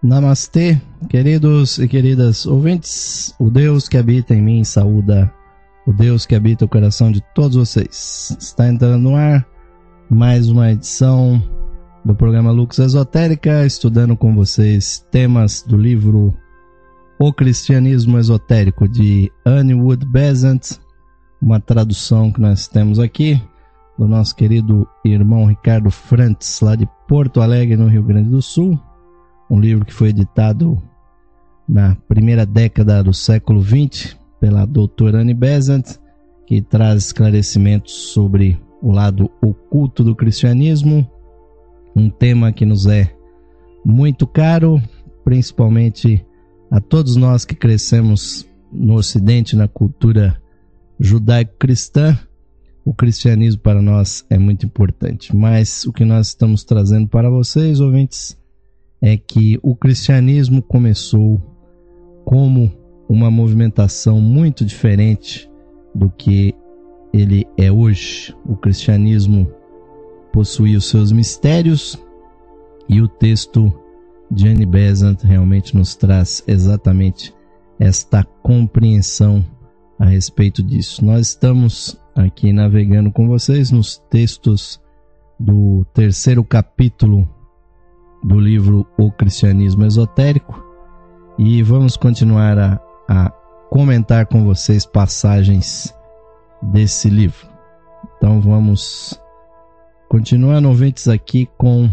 Namastê, queridos e queridas ouvintes. O Deus que habita em mim saúda o Deus que habita o coração de todos vocês. Está entrando no ar mais uma edição do programa Lux Esotérica, estudando com vocês temas do livro O Cristianismo Esotérico, de Annie Wood Besant, uma tradução que nós temos aqui do nosso querido irmão Ricardo Frantz, lá de Porto Alegre, no Rio Grande do Sul. Um livro que foi editado na primeira década do século XX pela doutora Annie Besant, que traz esclarecimentos sobre o lado oculto do cristianismo, um tema que nos é muito caro, principalmente a todos nós que crescemos no Ocidente, na cultura judaico-cristã. O cristianismo para nós é muito importante, mas o que nós estamos trazendo para vocês, ouvintes, é que o cristianismo começou como uma movimentação muito diferente do que ele é hoje. O cristianismo possuía os seus mistérios e o texto de Annie Besant realmente nos traz exatamente esta compreensão a respeito disso. Nós estamos aqui navegando com vocês nos textos do terceiro capítulo do livro O Cristianismo Esotérico e vamos continuar a comentar com vocês passagens desse livro. Então vamos continuar, ouvintes, aqui com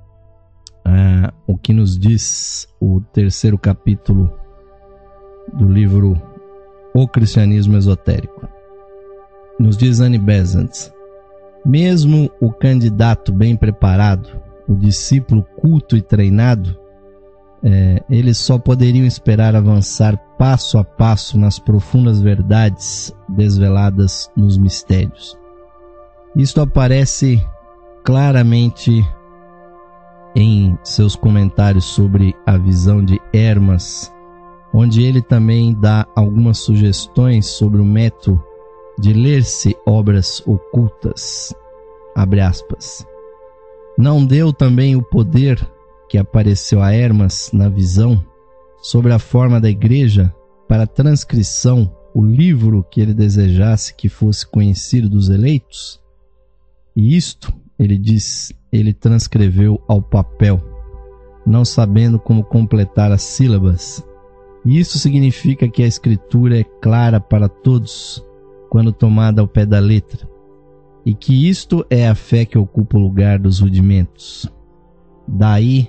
o que nos diz o terceiro capítulo do livro O Cristianismo Esotérico. Nos diz Annie Besant: mesmo o candidato bem preparado, o discípulo culto e treinado, eles só poderiam esperar avançar passo a passo nas profundas verdades desveladas nos mistérios. Isto aparece claramente em seus comentários sobre a visão de Hermas, onde ele também dá algumas sugestões sobre o método de ler-se obras ocultas, abre aspas. Não deu também o poder que apareceu a Hermas na visão sobre a forma da igreja para transcrição o livro que ele desejasse que fosse conhecido dos eleitos? E isto, ele diz, ele transcreveu ao papel, não sabendo como completar as sílabas. E isso significa que a escritura é clara para todos quando tomada ao pé da letra, e que isto é a fé que ocupa o lugar dos rudimentos. Daí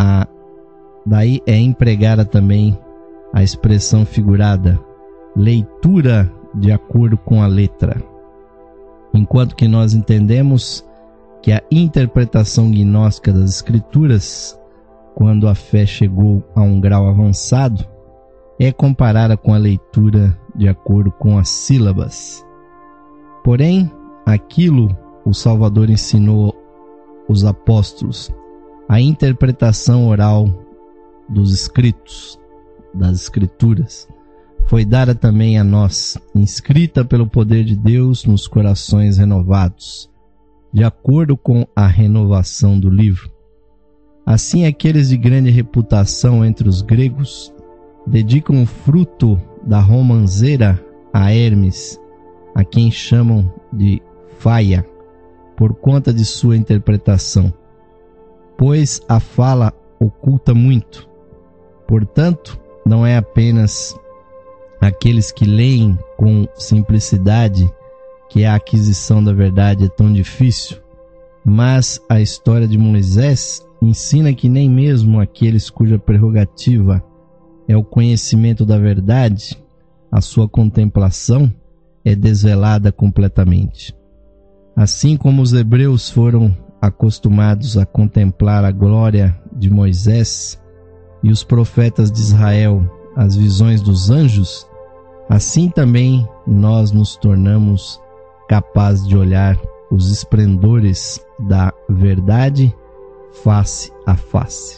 é empregada também a expressão figurada, leitura de acordo com a letra. Enquanto que nós entendemos que a interpretação gnóstica das escrituras, quando a fé chegou a um grau avançado, é comparada com a leitura de acordo com as sílabas. Porém, aquilo o Salvador ensinou os apóstolos, a interpretação oral dos escritos, das escrituras, foi dada também a nós, inscrita pelo poder de Deus nos corações renovados, de acordo com a renovação do livro. Assim, aqueles de grande reputação entre os gregos dedicam o fruto da romanceira a Hermes, a quem chamam de Faia, por conta de sua interpretação, pois a fala oculta muito. Portanto, não é apenas aqueles que leem com simplicidade que a aquisição da verdade é tão difícil, mas a história de Moisés ensina que nem mesmo aqueles cuja prerrogativa é o conhecimento da verdade, a sua contemplação é desvelada completamente. Assim como os hebreus foram acostumados a contemplar a glória de Moisés e os profetas de Israel as visões dos anjos, assim também nós nos tornamos capazes de olhar os esplendores da verdade face a face.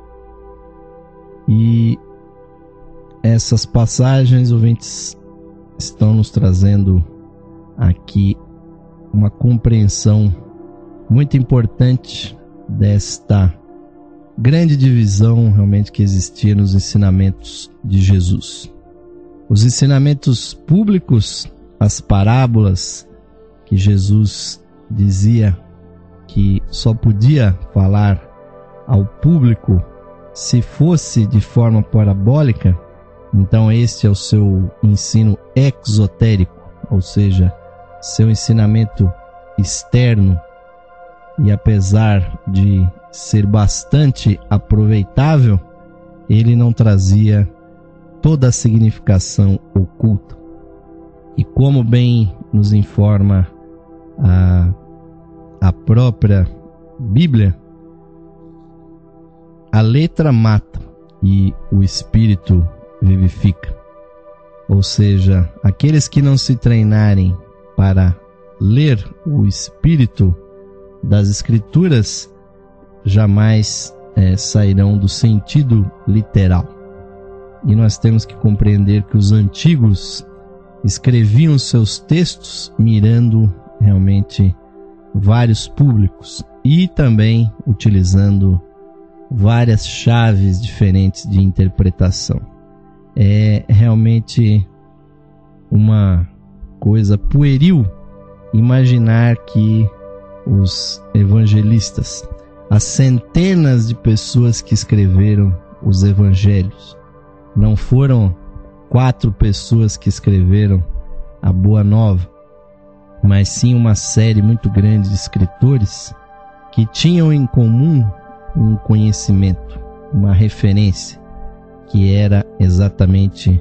E essas passagens, ouvintes, estão nos trazendo aqui uma compreensão muito importante desta grande divisão realmente que existia nos ensinamentos de Jesus. Os ensinamentos públicos, as parábolas que Jesus dizia que só podia falar ao público se fosse de forma parabólica, então este é o seu ensino exotérico, ou seja, seu ensinamento externo, e apesar de ser bastante aproveitável, ele não trazia toda a significação oculta. E como bem nos informa a própria Bíblia, a letra mata e o espírito vivifica. Ou seja, aqueles que não se treinarem para ler o espírito das Escrituras jamais sairão do sentido literal. E nós temos que compreender que os antigos escreviam seus textos mirando realmente vários públicos e também utilizando várias chaves diferentes de interpretação. É realmente uma coisa pueril imaginar que os evangelistas, as centenas de pessoas que escreveram os evangelhos, não foram 4 pessoas que escreveram a Boa Nova, mas sim uma série muito grande de escritores que tinham em comum um conhecimento, uma referência, que era exatamente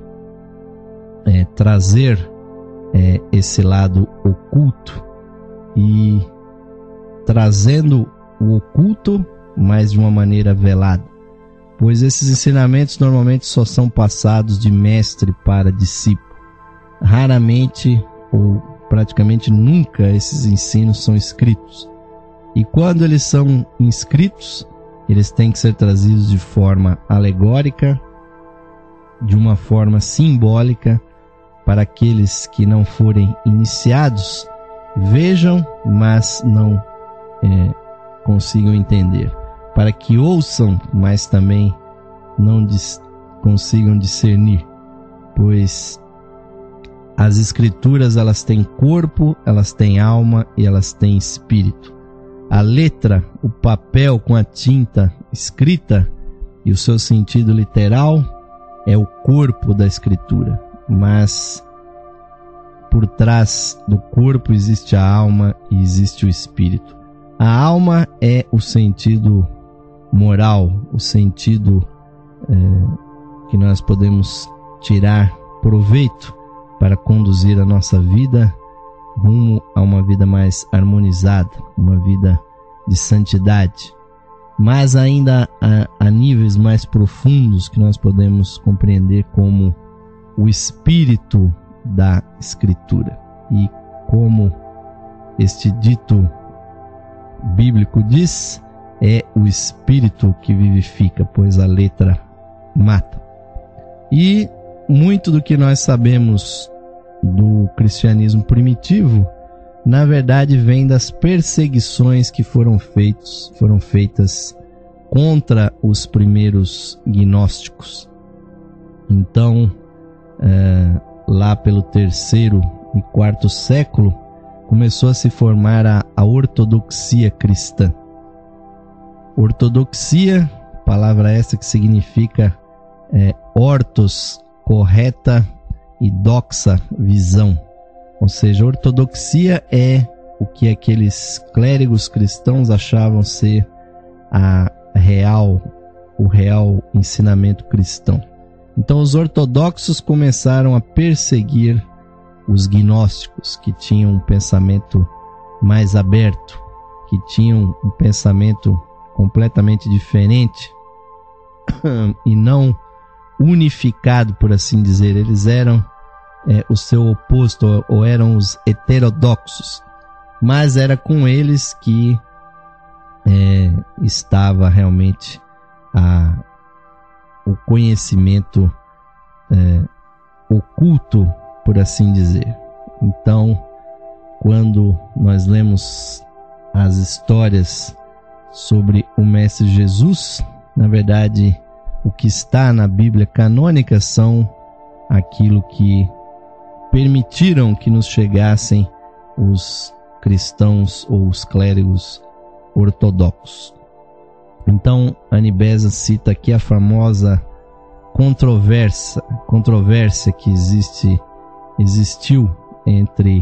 trazer esse lado oculto, e trazendo o oculto, mas de uma maneira velada, pois esses ensinamentos normalmente só são passados de mestre para discípulo. Raramente ou praticamente nunca esses ensinos são escritos. E quando eles são inscritos, eles têm que ser trazidos de forma alegórica, de uma forma simbólica, para aqueles que não forem iniciados vejam, mas não consigam entender, para que ouçam, mas também não consigam discernir, pois as Escrituras, elas têm corpo, elas têm alma e elas têm espírito. A letra, o papel com a tinta escrita e o seu sentido literal é o corpo da Escritura, mas por trás do corpo existe a alma e existe o espírito. A alma é o sentido moral, o sentido que nós podemos tirar proveito para conduzir a nossa vida rumo a uma vida mais harmonizada, uma vida de santidade. Mas ainda há níveis mais profundos que nós podemos compreender como o espírito da Escritura. E como este dito bíblico diz, é o espírito que vivifica, pois a letra mata. E muito do que nós sabemos do cristianismo primitivo, na verdade, vem das perseguições que foram feitas contra os primeiros gnósticos. Então, lá pelo 3º e 4º século, começou a se formar a ortodoxia cristã. Ortodoxia, palavra essa que significa ortos, correta, e doxa, visão. Ou seja, ortodoxia é o que aqueles clérigos cristãos achavam ser o real ensinamento cristão. Então os ortodoxos começaram a perseguir os gnósticos, que tinham um pensamento mais aberto, que tinham um pensamento completamente diferente e não unificado, por assim dizer. Eles eram o seu oposto, ou eram os heterodoxos, mas era com eles que estava realmente o conhecimento oculto, por assim dizer. Então, quando nós lemos as histórias sobre o Mestre Jesus, Na verdade, o que está na Bíblia canônica são aquilo que permitiram que nos chegassem os cristãos ou os clérigos ortodoxos. Então, Anibesan cita aqui a famosa controvérsia que existiu entre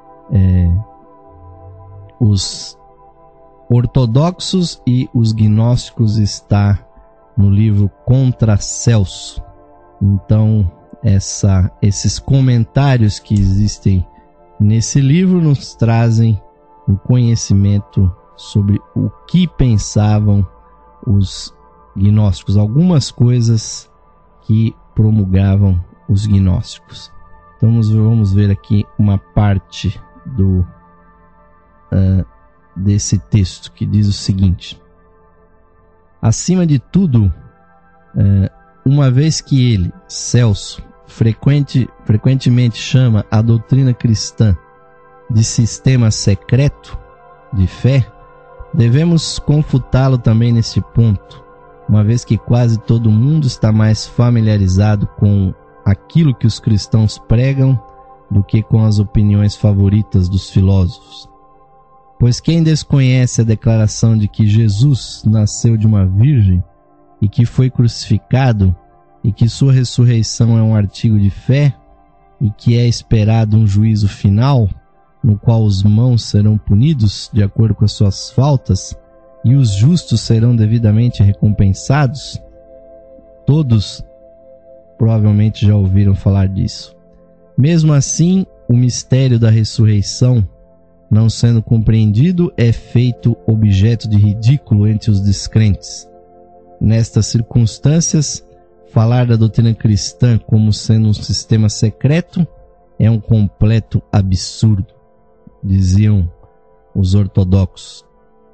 os ortodoxos e os gnósticos, está no livro Contra Celso. Então, esses comentários que existem nesse livro nos trazem um conhecimento sobre o que pensavam os gnósticos, algumas coisas que promulgavam os gnósticos. Então vamos ver aqui uma parte desse texto que diz o seguinte: acima de tudo, uma vez que ele, Celso, frequentemente chama a doutrina cristã de sistema secreto de fé, devemos confutá-lo também neste ponto, uma vez que quase todo mundo está mais familiarizado com aquilo que os cristãos pregam do que com as opiniões favoritas dos filósofos. Pois quem desconhece a declaração de que Jesus nasceu de uma virgem e que foi crucificado e que sua ressurreição é um artigo de fé e que é esperado um juízo final, no qual os maus serão punidos de acordo com as suas faltas e os justos serão devidamente recompensados? Todos provavelmente já ouviram falar disso. Mesmo assim, o mistério da ressurreição, não sendo compreendido, é feito objeto de ridículo entre os descrentes. Nestas circunstâncias, falar da doutrina cristã como sendo um sistema secreto é um completo absurdo, diziam os ortodoxos.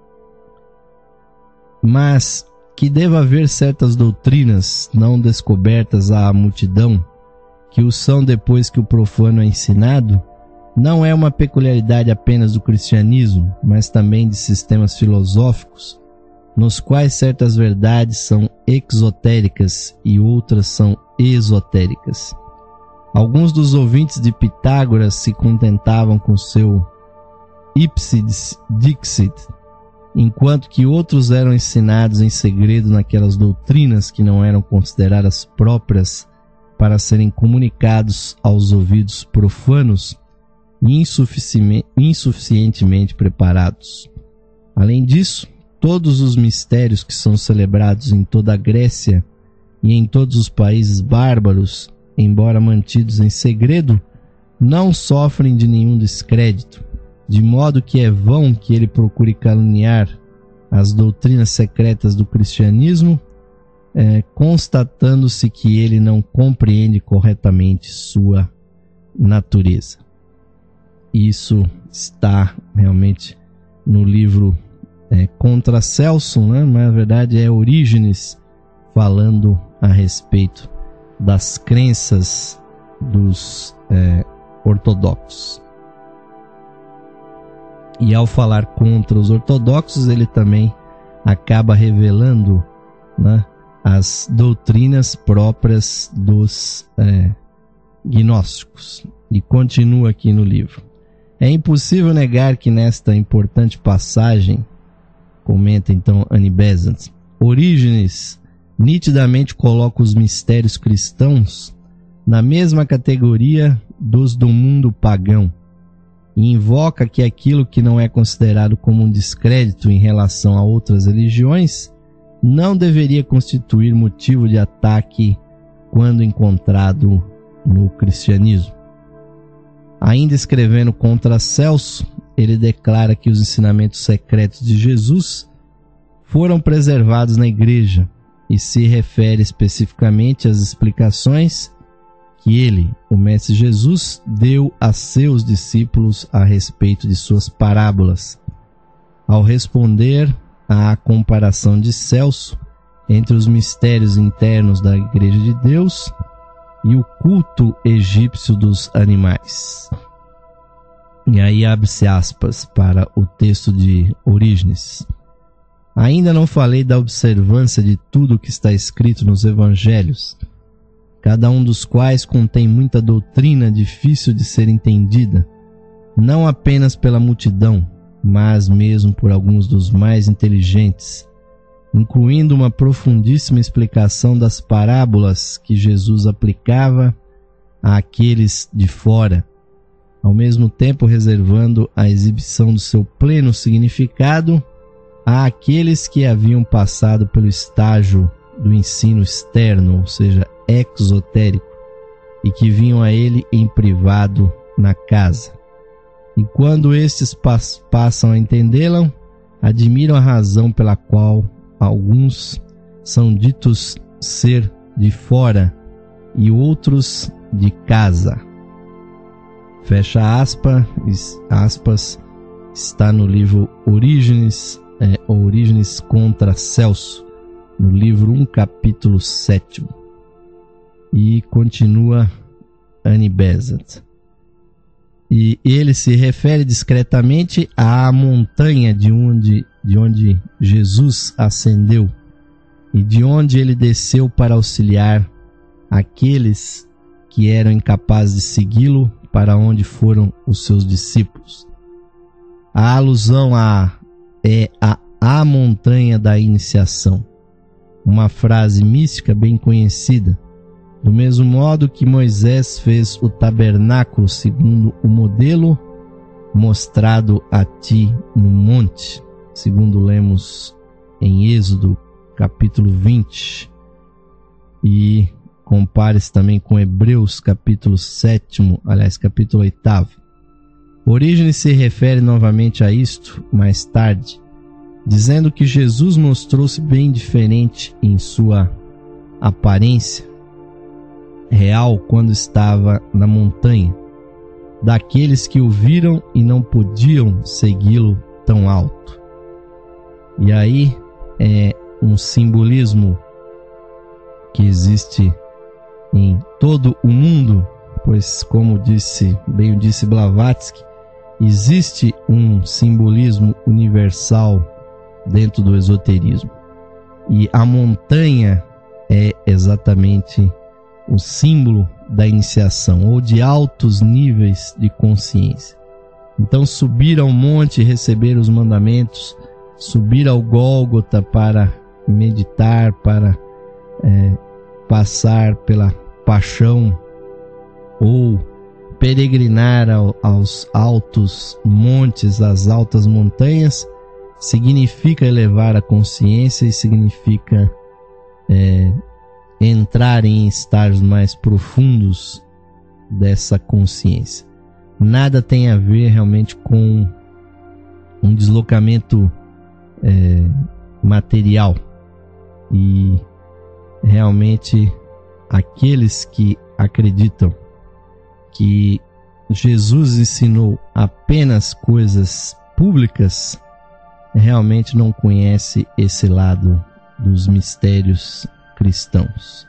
Mas que deva haver certas doutrinas não descobertas à multidão, que o são depois que o profano é ensinado, não é uma peculiaridade apenas do cristianismo, mas também de sistemas filosóficos, nos quais certas verdades são exotéricas e outras são esotéricas. Alguns dos ouvintes de Pitágoras se contentavam com seu ipsis dixit, enquanto que outros eram ensinados em segredo naquelas doutrinas que não eram consideradas próprias para serem comunicados aos ouvidos profanos e insuficientemente preparados. Além disso, todos os mistérios que são celebrados em toda a Grécia e em todos os países bárbaros, embora mantidos em segredo, não sofrem de nenhum descrédito, de modo que é vão que ele procure caluniar as doutrinas secretas do cristianismo, constatando-se que ele não compreende corretamente sua natureza. Isso está realmente no livro Contra Celso, né? Mas na verdade é Orígenes falando a respeito das crenças dos ortodoxos. E ao falar contra os ortodoxos, ele também acaba revelando, né, as doutrinas próprias dos gnósticos. E continua aqui no livro. É impossível negar que nesta importante passagem, comenta então Anibesan, Orígenes nitidamente coloca os mistérios cristãos na mesma categoria dos do mundo pagão e invoca que aquilo que não é considerado como um descrédito em relação a outras religiões não deveria constituir motivo de ataque quando encontrado no cristianismo. Ainda escrevendo contra Celso, ele declara que os ensinamentos secretos de Jesus foram preservados na igreja e se refere especificamente às explicações que ele, o Mestre Jesus, deu a seus discípulos a respeito de suas parábolas, ao responder à comparação de Celso entre os mistérios internos da Igreja de Deus e o culto egípcio dos animais. E aí abre-se aspas para o texto de Orígenes. Ainda não falei da observância de tudo o que está escrito nos evangelhos, cada um dos quais contém muita doutrina difícil de ser entendida, não apenas pela multidão, mas mesmo por alguns dos mais inteligentes, incluindo uma profundíssima explicação das parábolas que Jesus aplicava àqueles de fora, ao mesmo tempo reservando a exibição do seu pleno significado àqueles que haviam passado pelo estágio do ensino externo, ou seja, exotérico, e que vinham a ele em privado na casa. E quando estes passam a entendê-la, admiram a razão pela qual alguns são ditos ser de fora e outros de casa. Fecha aspas, está no livro Orígenes contra Celso, no livro 1, capítulo 7. E continua Annie Besant. E ele se refere discretamente à montanha de onde Jesus ascendeu e de onde ele desceu para auxiliar aqueles que eram incapazes de segui-lo para onde foram os seus discípulos. A alusão é a montanha da iniciação, uma frase mística bem conhecida, do mesmo modo que Moisés fez o tabernáculo segundo o modelo mostrado a ti no monte, segundo lemos em Êxodo capítulo 20, e compare-se também com Hebreus capítulo 7, capítulo 8. Orígenes se refere novamente a isto mais tarde, dizendo que Jesus mostrou-se bem diferente em sua aparência real quando estava na montanha, daqueles que o viram e não podiam segui-lo tão alto. E aí é um simbolismo que existe em todo o mundo, pois, como disse Blavatsky, existe um simbolismo universal dentro do esoterismo. E a montanha é exatamente o símbolo da iniciação, ou de altos níveis de consciência. Então, subir ao monte e receber os mandamentos, subir ao Gólgota para meditar, para passar pela paixão, ou peregrinar aos altos montes, às altas montanhas, significa elevar a consciência e significa entrar em estágios mais profundos dessa consciência. Nada tem a ver realmente com um deslocamento material, e realmente aqueles que acreditam que Jesus ensinou apenas coisas públicas realmente não conhece esse lado dos mistérios cristãos.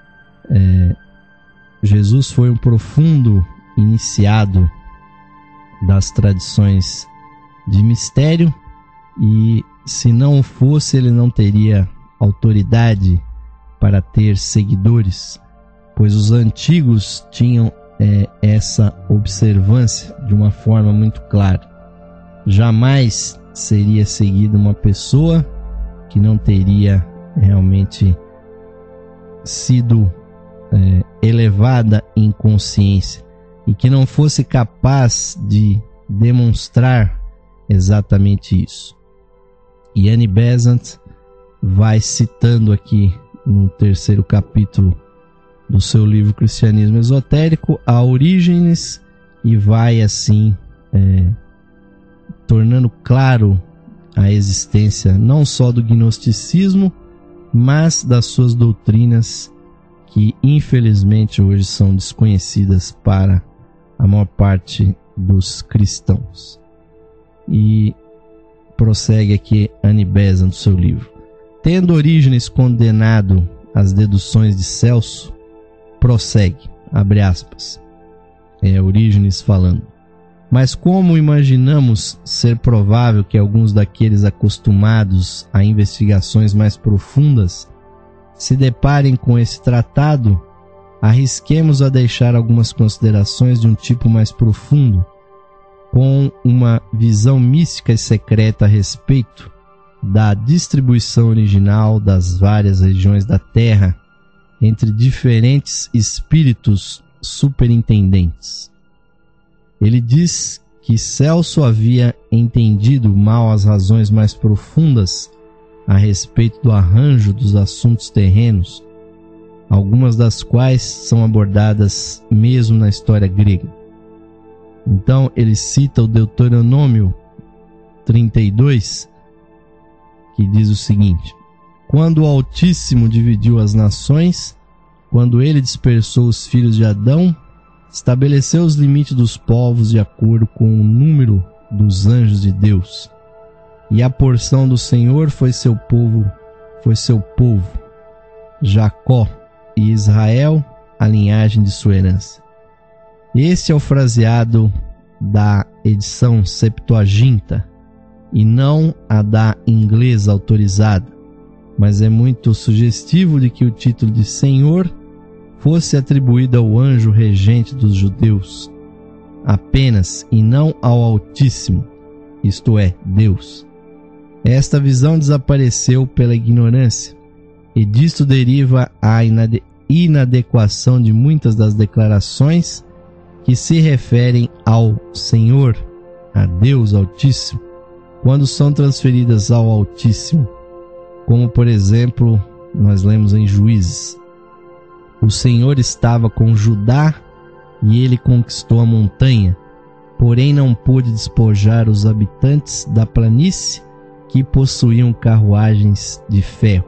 Jesus foi um profundo iniciado das tradições de mistério, e se não fosse, ele não teria autoridade para ter seguidores, pois os antigos tinham essa observância de uma forma muito clara. Jamais seria seguida uma pessoa que não teria realmente sido elevada em consciência e que não fosse capaz de demonstrar exatamente isso. E Annie Besant vai citando aqui no 3º capítulo do seu livro Cristianismo Esotérico a Orígenes, e vai assim tornando claro a existência não só do gnosticismo, mas das suas doutrinas que infelizmente hoje são desconhecidas para a maior parte dos cristãos. E prossegue aqui Annie Besant no seu livro. Tendo Orígenes condenado as deduções de Celso, prossegue, abre aspas, Orígenes falando: Mas como imaginamos ser provável que alguns daqueles acostumados a investigações mais profundas se deparem com esse tratado, arrisquemos a deixar algumas considerações de um tipo mais profundo, com uma visão mística e secreta a respeito da distribuição original das várias regiões da Terra entre diferentes espíritos superintendentes. Ele diz que Celso havia entendido mal as razões mais profundas a respeito do arranjo dos assuntos terrenos, algumas das quais são abordadas mesmo na história grega. Então ele cita o Deuteronômio 32, que diz o seguinte: quando o Altíssimo dividiu as nações, quando ele dispersou os filhos de Adão, estabeleceu os limites dos povos de acordo com o número dos anjos de Deus. E a porção do Senhor foi seu povo, Jacó, e Israel, a linhagem de sua herança. Este é o fraseado da edição Septuaginta, e não a da inglesa autorizada, mas é muito sugestivo de que o título de Senhor fosse atribuído ao anjo regente dos judeus apenas, e não ao Altíssimo, isto é, Deus. Esta visão desapareceu pela ignorância, e disto deriva a inadequação de muitas das declarações que se referem ao Senhor, a Deus Altíssimo, quando são transferidas ao Altíssimo, como por exemplo nós lemos em Juízes: o Senhor estava com Judá e ele conquistou a montanha, porém não pôde despojar os habitantes da planície que possuíam carruagens de ferro.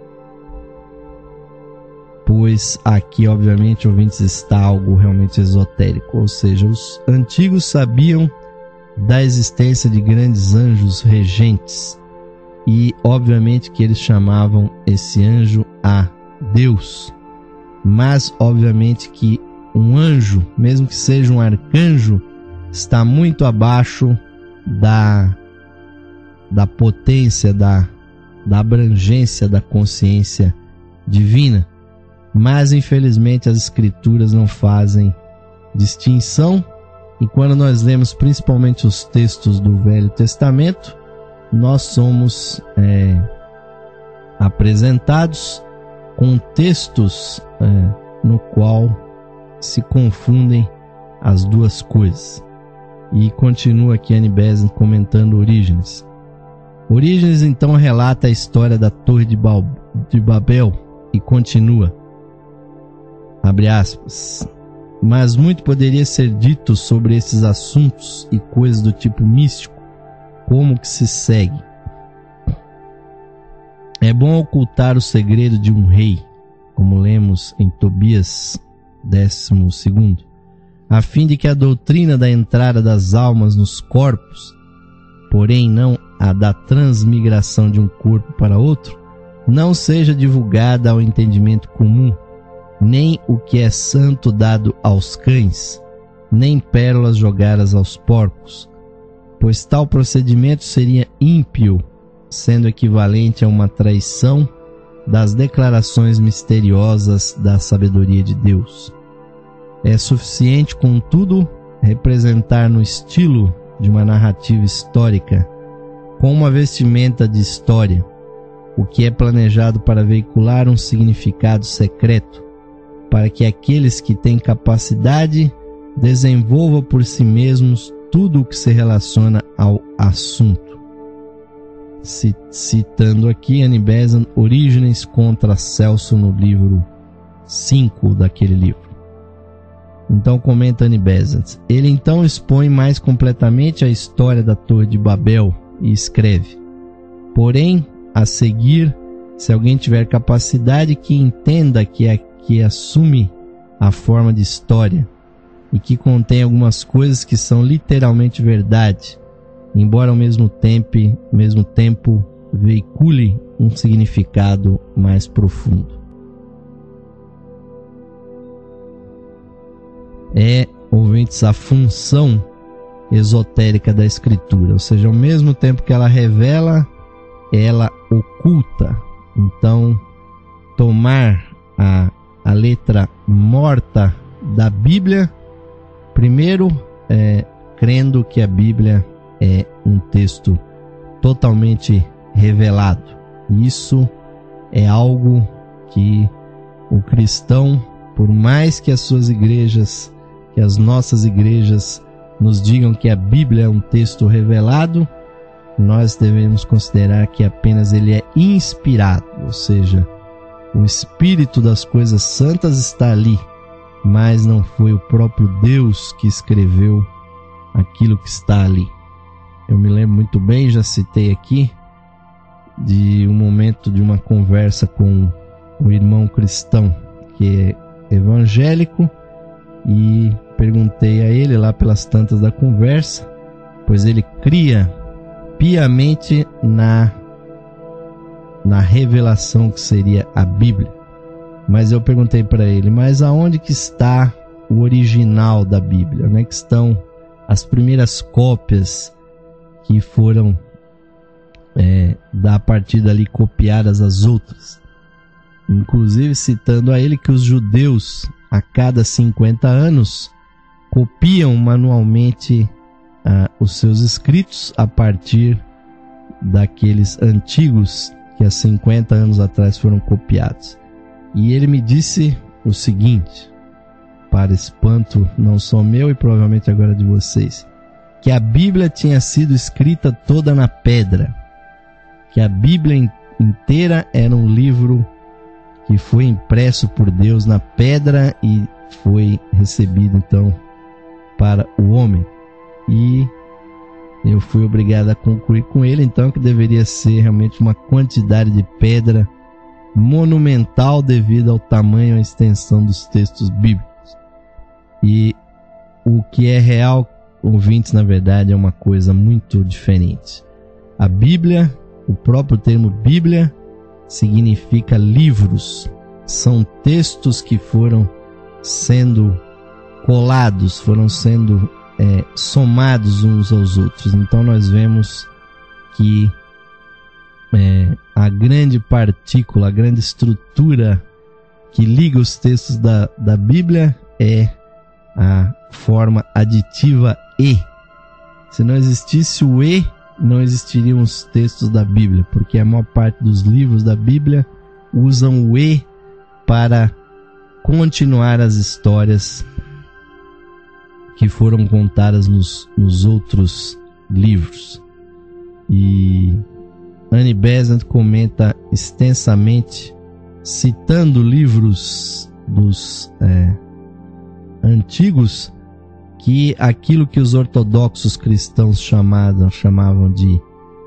Pois aqui, obviamente, ouvintes, está algo realmente esotérico, ou seja, os antigos sabiam da existência de grandes anjos regentes e, obviamente, que eles chamavam esse anjo a Deus, mas, obviamente, que um anjo, mesmo que seja um arcanjo, está muito abaixo da potência, da abrangência da consciência divina. Mas infelizmente as escrituras não fazem distinção, e quando nós lemos principalmente os textos do Velho Testamento, nós somos apresentados com textos no qual se confundem as duas coisas. E continua aqui Annie Besant comentando Orígenes. Orígenes então relata a história da Torre de Babel e continua, abre aspas, mas muito poderia ser dito sobre esses assuntos e coisas do tipo místico, como que se segue. É bom ocultar o segredo de um rei, como lemos em Tobias 12, a fim de que a doutrina da entrada das almas nos corpos, porém não a da transmigração de um corpo para outro, não seja divulgada ao entendimento comum, nem o que é santo dado aos cães, nem pérolas jogadas aos porcos, pois tal procedimento seria ímpio, sendo equivalente a uma traição das declarações misteriosas da sabedoria de Deus. É suficiente, contudo, representar no estilo de uma narrativa histórica, com uma vestimenta de história, o que é planejado para veicular um significado secreto, para que aqueles que têm capacidade desenvolvam por si mesmos tudo o que se relaciona ao assunto. Citando aqui Annie Besant, Orígenes contra Celso, no livro 5 daquele livro. Então comenta Annie Besant. Ele então expõe mais completamente a história da Torre de Babel e escreve: porém, a seguir, se alguém tiver capacidade que entenda que assume a forma de história e que contém algumas coisas que são literalmente verdade, embora ao mesmo tempo veicule um significado mais profundo. Ouvintes, a função esotérica da Escritura, ou seja, ao mesmo tempo que ela revela, ela oculta. Então, tomar a letra morta da Bíblia, primeiro, crendo que a Bíblia é um texto totalmente revelado. Isso é algo que o cristão, por mais que as suas igrejas, que as nossas igrejas nos digam que a Bíblia é um texto revelado, nós devemos considerar que apenas ele é inspirado, ou seja, o espírito das coisas santas está ali, mas não foi o próprio Deus que escreveu aquilo que está ali. Eu me lembro muito bem, já citei aqui, de um momento de uma conversa com um irmão cristão que é evangélico, e perguntei a ele lá pelas tantas da conversa, pois ele cria piamente na revelação que seria a Bíblia. Mas eu perguntei para ele, mas aonde que está o original da Bíblia? Onde é que estão as primeiras cópias que foram a partir dali copiadas as outras? Inclusive citando a ele que os judeus a cada 50 anos copiam manualmente os seus escritos a partir daqueles antigos que há 50 anos atrás foram copiados. E ele me disse o seguinte, para espanto não só meu e provavelmente agora de vocês, que a Bíblia tinha sido escrita toda na pedra, que a Bíblia inteira era um livro que foi impresso por Deus na pedra e foi recebido então para o homem. E eu fui obrigado a concluir com ele então que deveria ser realmente uma quantidade de pedra monumental devido ao tamanho e à extensão dos textos bíblicos. E o que é real, ouvintes, na verdade é uma coisa muito diferente. A Bíblia, o próprio termo Bíblia, significa livros. São textos que foram sendo colados, foram sendo somados uns aos outros. Então nós vemos que a grande partícula, a grande estrutura que liga os textos da Bíblia é a forma aditiva E. Se não existisse o E, não existiriam os textos da Bíblia, porque a maior parte dos livros da Bíblia usam o E para continuar as histórias que foram contadas nos outros livros. E Annie Besant comenta extensamente, citando livros dos antigos, que aquilo que os ortodoxos cristãos chamavam de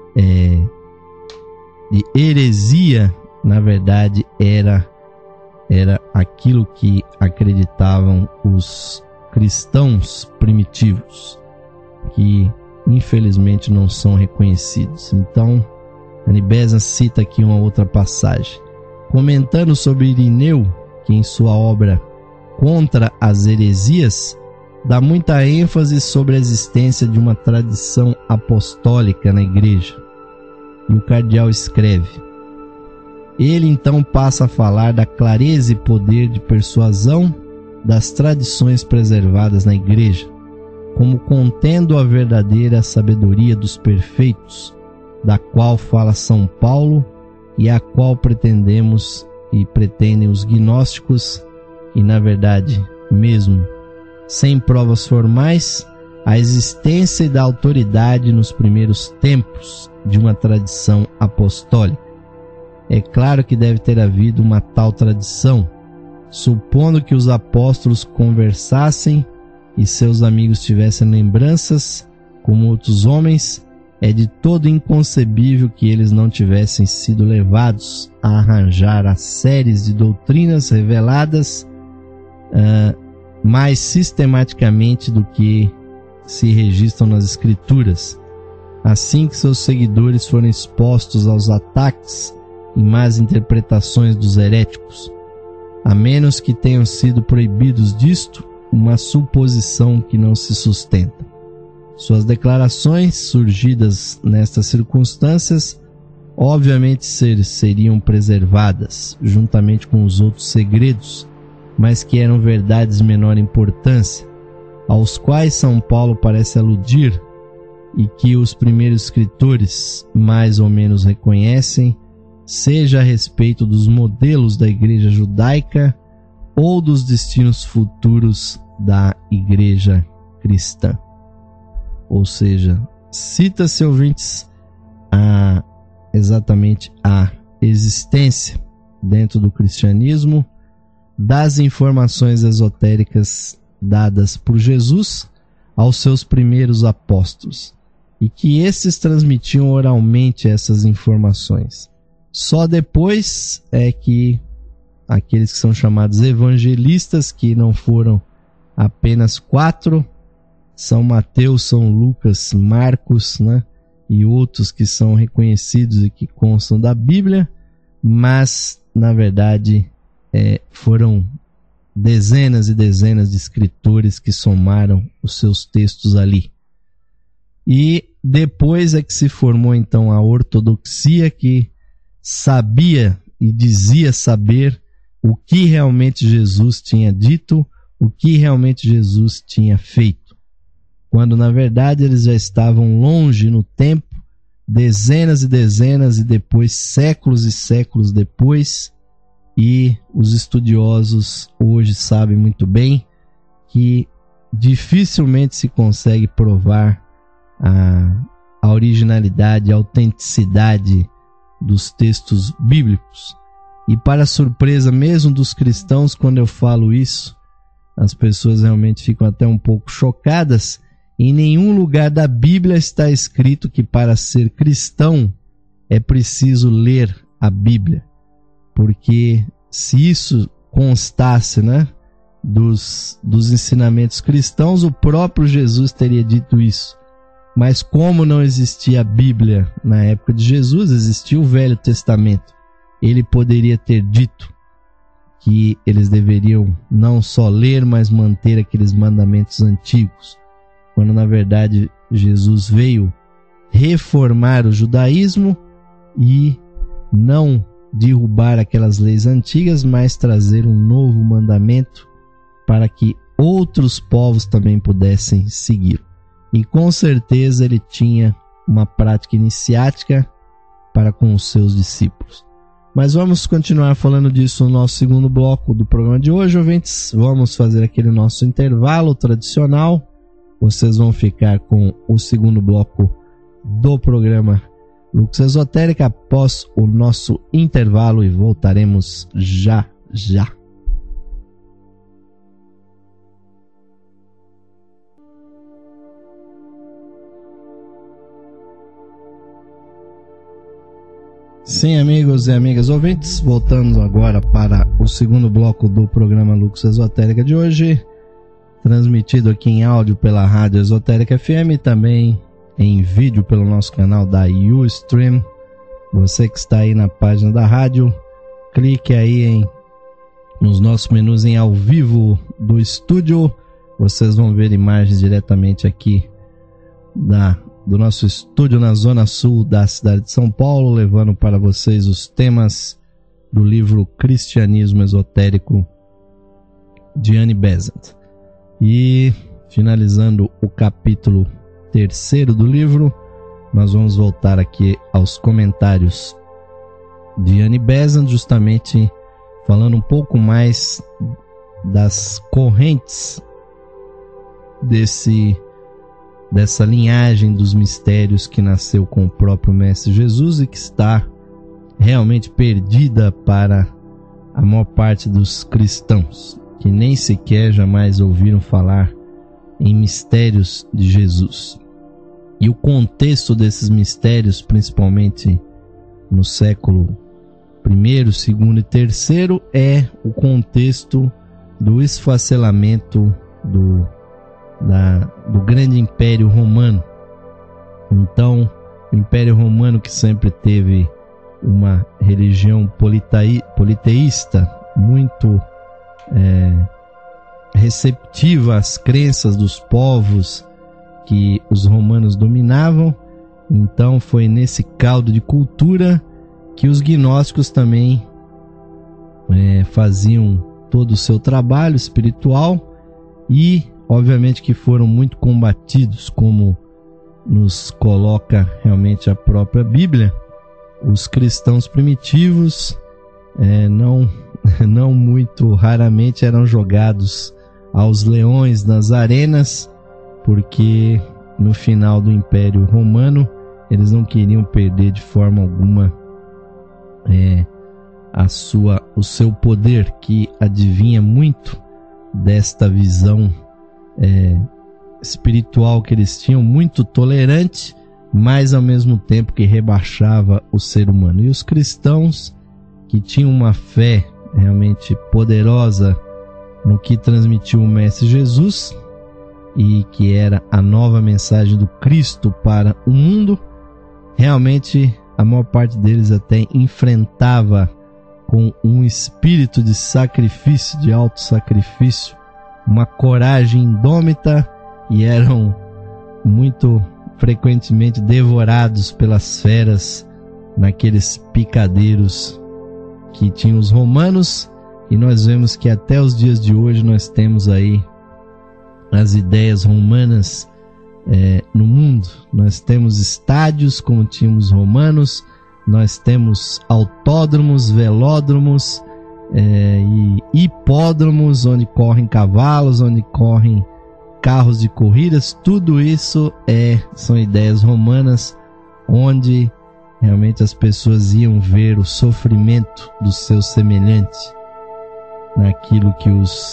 heresia, na verdade era aquilo que acreditavam os cristãos primitivos, que infelizmente não são reconhecidos. Então, Annie Besant cita aqui uma outra passagem, comentando sobre Irineu, que em sua obra Contra as Heresias dá muita ênfase sobre a existência de uma tradição apostólica na igreja. E o cardeal escreve: ele então passa a falar da clareza e poder de persuasão das tradições preservadas na igreja, como contendo a verdadeira sabedoria dos perfeitos, da qual fala São Paulo e a qual pretendemos e pretendem os gnósticos, e na verdade mesmo sem provas formais, a existência e da autoridade nos primeiros tempos de uma tradição apostólica. É claro que deve ter havido uma tal tradição, supondo que os apóstolos conversassem e seus amigos tivessem lembranças, como outros homens, é de todo inconcebível que eles não tivessem sido levados a arranjar as séries de doutrinas reveladas mais sistematicamente do que se registram nas Escrituras, assim que seus seguidores foram expostos aos ataques e más interpretações dos heréticos, a menos que tenham sido proibidos disto, uma suposição que não se sustenta. Suas declarações, surgidas nestas circunstâncias, obviamente seriam preservadas, juntamente com os outros segredos, mas que eram verdades de menor importância, aos quais São Paulo parece aludir e que os primeiros escritores mais ou menos reconhecem, seja a respeito dos modelos da Igreja judaica ou dos destinos futuros da Igreja cristã. Ou seja, cita-se, ouvintes, exatamente a existência dentro do cristianismo das informações esotéricas dadas por Jesus aos seus primeiros apóstolos, e que esses transmitiam oralmente essas informações. Só depois é que aqueles que são chamados evangelistas, que não foram apenas 4, São Mateus, São Lucas, Marcos, né, e outros que são reconhecidos e que constam da Bíblia, mas na verdade foram dezenas e dezenas de escritores que somaram os seus textos ali. E depois é que se formou então a ortodoxia, que sabia e dizia saber o que realmente Jesus tinha dito, o que realmente Jesus tinha feito, quando na verdade eles já estavam longe no tempo, dezenas e dezenas e depois séculos e séculos depois, e os estudiosos hoje sabem muito bem que dificilmente se consegue provar a originalidade, a autenticidade dos textos bíblicos. E para surpresa mesmo dos cristãos, quando eu falo isso, as pessoas realmente ficam até um pouco chocadas. Em nenhum lugar da Bíblia está escrito que para ser cristão é preciso ler a Bíblia. Porque se isso constasse, né, dos ensinamentos cristãos, o próprio Jesus teria dito isso. Mas como não existia a Bíblia na época de Jesus, existia o Velho Testamento. Ele poderia ter dito que eles deveriam não só ler, mas manter aqueles mandamentos antigos, quando na verdade Jesus veio reformar o judaísmo e não derrubar aquelas leis antigas, mas trazer um novo mandamento para que outros povos também pudessem seguir. E com certeza ele tinha uma prática iniciática para com os seus discípulos. Mas vamos continuar falando disso no nosso segundo bloco do programa de hoje, ouvintes. Vamos fazer aquele nosso intervalo tradicional. Vocês vão ficar com o segundo bloco do programa Lux Esotérica após o nosso intervalo e voltaremos já. Sim, amigos e amigas ouvintes, voltando agora para o segundo bloco do programa Lux Esotérica de hoje, transmitido aqui em áudio pela Rádio Esotérica FM e também em vídeo pelo nosso canal da Ustream. Você que está aí na página da rádio, clique aí nos nossos menus em ao vivo do estúdio. Vocês vão ver imagens diretamente aqui do nosso estúdio na zona sul da cidade de São Paulo, levando para vocês os temas do livro Cristianismo Esotérico de Annie Besant. E finalizando o capítulo 3º do livro, nós vamos voltar aqui aos comentários de Annie Besant, justamente falando um pouco mais das correntes dessa linhagem dos mistérios que nasceu com o próprio Mestre Jesus e que está realmente perdida para a maior parte dos cristãos, que nem sequer jamais ouviram falar em mistérios de Jesus. E o contexto desses mistérios, principalmente no século I, II e III, é o contexto do esfacelamento do grande Império Romano. Então, o Império Romano, que sempre teve uma religião politeísta muito receptiva às crenças dos povos que os romanos dominavam. Então foi nesse caldo de cultura que os gnósticos também faziam todo o seu trabalho espiritual, e obviamente que foram muito combatidos, como nos coloca realmente a própria Bíblia. Os cristãos primitivos não muito raramente eram jogados aos leões nas arenas, porque no final do Império Romano eles não queriam perder de forma alguma o seu poder, que adivinha muito desta visão espiritual que eles tinham, muito tolerante, mas ao mesmo tempo que rebaixava o ser humano. E os cristãos, que tinham uma fé realmente poderosa no que transmitiu o Mestre Jesus, e que era a nova mensagem do Cristo para o mundo, realmente a maior parte deles até enfrentava com um espírito de sacrifício, de autossacrifício, uma coragem indômita, e eram muito frequentemente devorados pelas feras naqueles picadeiros que tinham os romanos. E nós vemos que até os dias de hoje nós temos aí as ideias romanas no mundo. Nós temos estádios como tínhamos os romanos, nós temos autódromos, velódromos e hipódromos, onde correm cavalos, onde correm carros de corridas. Tudo isso são ideias romanas, onde realmente as pessoas iam ver o sofrimento do seu semelhante, naquilo que os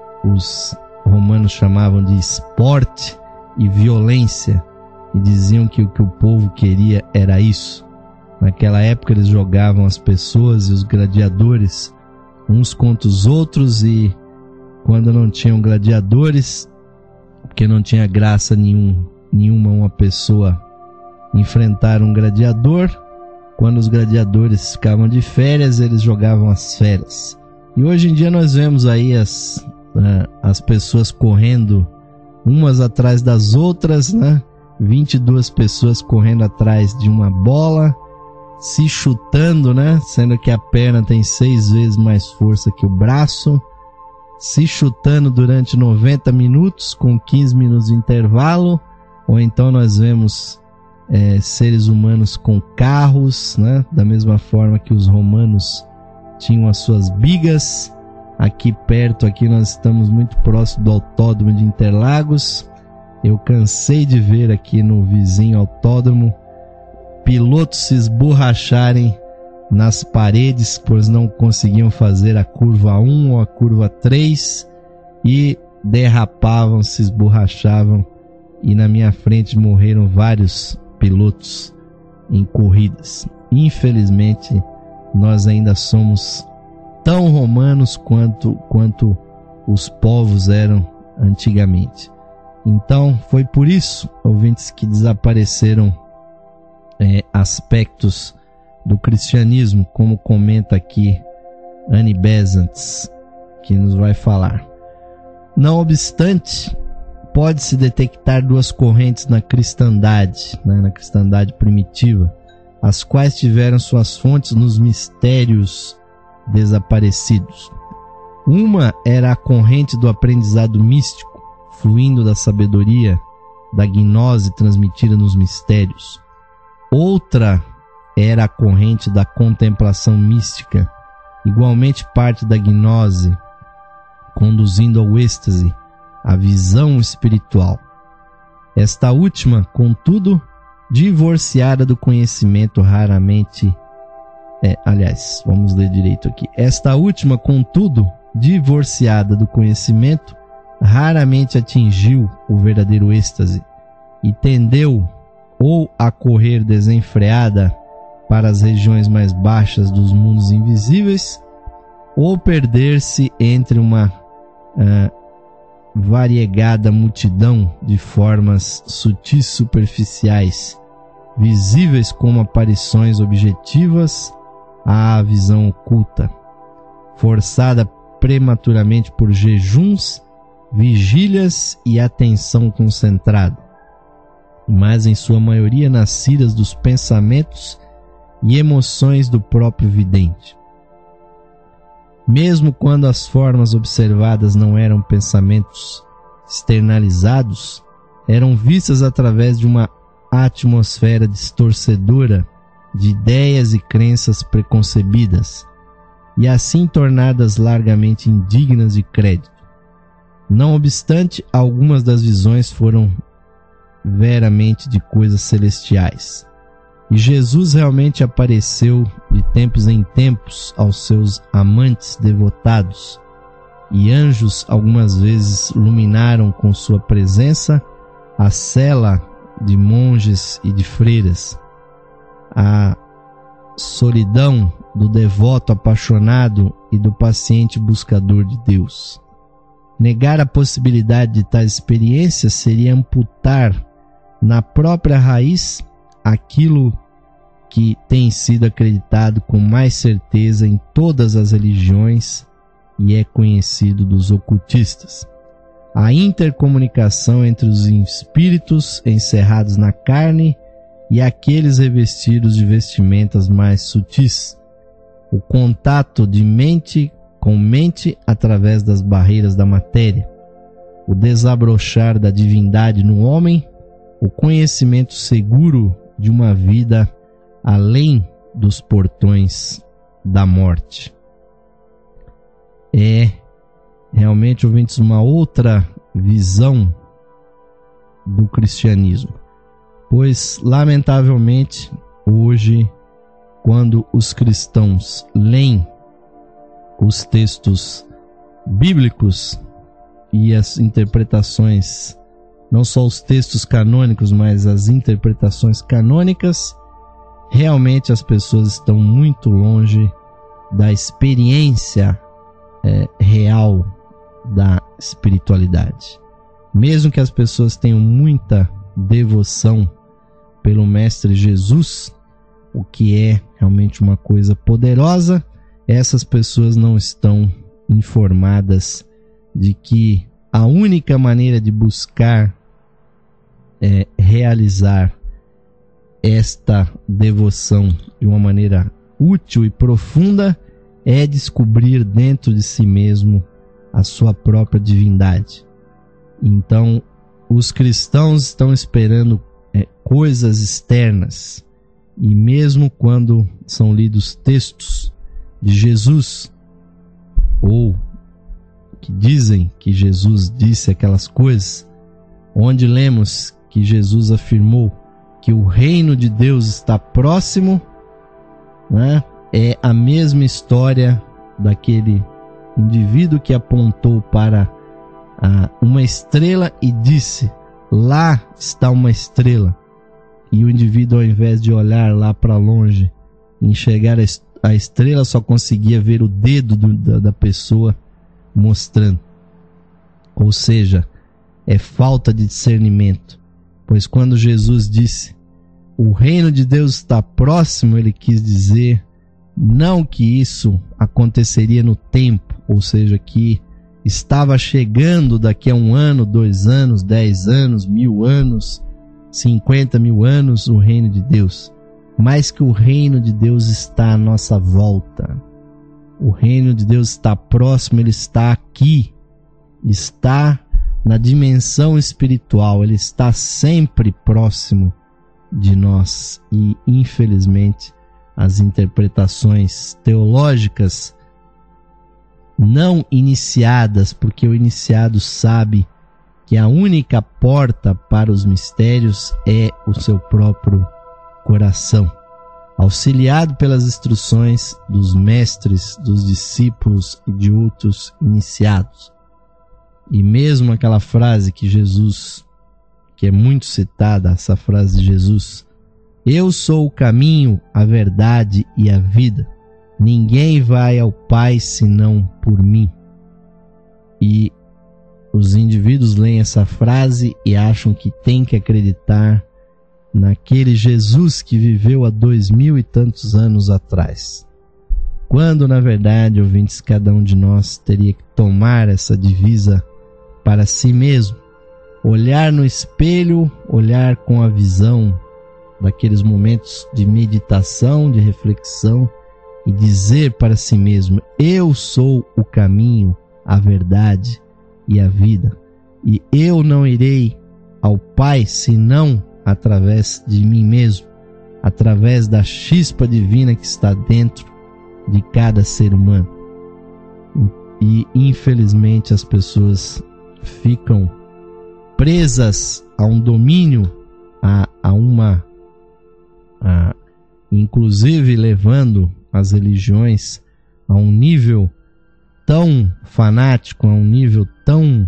romanos chamavam de esporte e violência, e diziam que o que o povo queria era isso. Naquela época eles jogavam as pessoas e os gladiadores uns contra os outros, e quando não tinham gladiadores, porque não tinha graça nenhuma uma pessoa enfrentar um gladiador, quando os gladiadores ficavam de férias, eles jogavam as feras. E hoje em dia nós vemos aí as pessoas correndo umas atrás das outras, né? 22 pessoas correndo atrás de uma bola, se chutando, né? Sendo que a perna tem 6 vezes mais força que o braço, se chutando durante 90 minutos com 15 minutos de intervalo. Ou então nós vemos seres humanos com carros, né? Da mesma forma que os romanos tinham as suas bigas. Aqui perto, nós estamos muito próximo do autódromo de Interlagos. Eu cansei de ver aqui no vizinho autódromo pilotos se esborracharem nas paredes, pois não conseguiam fazer a curva 1 ou a curva 3 e derrapavam, se esborrachavam, e na minha frente morreram vários pilotos em corridas. Infelizmente, nós ainda somos tão romanos quanto os povos eram antigamente. Então foi por isso, ouvintes, que desapareceram aspectos do cristianismo, como comenta aqui Annie Besant, que nos vai falar. Não obstante, pode-se detectar 2 correntes na cristandade, na cristandade primitiva, as quais tiveram suas fontes nos mistérios desaparecidos. Uma era a corrente do aprendizado místico, fluindo da sabedoria da gnose transmitida nos mistérios. Outra era a corrente da contemplação mística, igualmente parte da gnose, conduzindo ao êxtase, a visão espiritual. Esta última, contudo, divorciada do conhecimento, raramente... vamos ler direito aqui. Esta última, contudo, divorciada do conhecimento, raramente atingiu o verdadeiro êxtase e tendeu ou a correr desenfreada para as regiões mais baixas dos mundos invisíveis, ou perder-se entre uma variegada multidão de formas sutis superficiais, visíveis como aparições objetivas à visão oculta, forçada prematuramente por jejuns, vigílias e atenção concentrada. mas em sua maioria nascidas dos pensamentos e emoções do próprio vidente. Mesmo quando as formas observadas não eram pensamentos externalizados, eram vistas através de uma atmosfera distorcedora de ideias e crenças preconcebidas, e assim tornadas largamente indignas de crédito. Não obstante, algumas das visões foram veramente de coisas celestiais, e Jesus realmente apareceu de tempos em tempos aos seus amantes devotados, e anjos algumas vezes iluminaram com sua presença a cela de monges e de freiras. A solidão do devoto apaixonado e do paciente buscador de Deus. Negar a possibilidade de tais experiências seria amputar na própria raiz aquilo que tem sido acreditado com mais certeza em todas as religiões e é conhecido dos ocultistas: a intercomunicação entre os espíritos encerrados na carne e aqueles revestidos de vestimentas mais sutis, o contato de mente com mente através das barreiras da matéria, o desabrochar da divindade no homem, o conhecimento seguro de uma vida além dos portões da morte. É realmente, ouvintes, uma outra visão do cristianismo, pois lamentavelmente hoje, quando os cristãos leem os textos bíblicos e as interpretações, não só os textos canônicos, mas as interpretações canônicas, realmente as pessoas estão muito longe da experiência real da espiritualidade. Mesmo que as pessoas tenham muita devoção pelo Mestre Jesus, o que é realmente uma coisa poderosa, essas pessoas não estão informadas de que a única maneira de buscar realizar esta devoção de uma maneira útil e profunda é descobrir dentro de si mesmo a sua própria divindade. Então, os cristãos estão esperando coisas externas, e mesmo quando são lidos textos de Jesus, ou que dizem que Jesus disse aquelas coisas, onde lemos que Jesus afirmou que o reino de Deus está próximo, né? É a mesma história daquele indivíduo que apontou para uma estrela e disse: lá está uma estrela. E o indivíduo, ao invés de olhar lá para longe e enxergar a estrela, só conseguia ver o dedo da pessoa mostrando. Ou seja, é falta de discernimento. Pois quando Jesus disse: o reino de Deus está próximo, ele quis dizer não que isso aconteceria no tempo, ou seja, que estava chegando daqui a 1 ano, 2 anos, 10 anos, 1000 anos, 50 mil anos o reino de Deus, mas que o reino de Deus está à nossa volta. O reino de Deus está próximo, ele está aqui, está na dimensão espiritual, ele está sempre próximo de nós. E infelizmente as interpretações teológicas não iniciadas, porque o iniciado sabe que a única porta para os mistérios é o seu próprio coração, auxiliado pelas instruções dos mestres, dos discípulos e de outros iniciados. E mesmo aquela frase que Jesus, que é muito citada, essa frase de Jesus: eu sou o caminho, a verdade e a vida. Ninguém vai ao Pai senão por mim. E os indivíduos leem essa frase e acham que tem que acreditar naquele Jesus que viveu há 2000 e tantos anos atrás. Quando, na verdade, ouvintes, cada um de nós teria que tomar essa divisa para si mesmo olhar no espelho, olhar com a visão daqueles momentos de meditação, de reflexão, e dizer para si mesmo: eu sou o caminho, a verdade e a vida, e eu não irei ao Pai senão através de mim mesmo, através da chispa divina que está dentro de cada ser humano. E infelizmente as pessoas ficam presas a um domínio, inclusive levando as religiões a um nível tão fanático, a um nível tão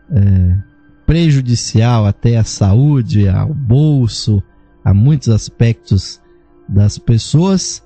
prejudicial até à saúde, ao bolso, a muitos aspectos das pessoas,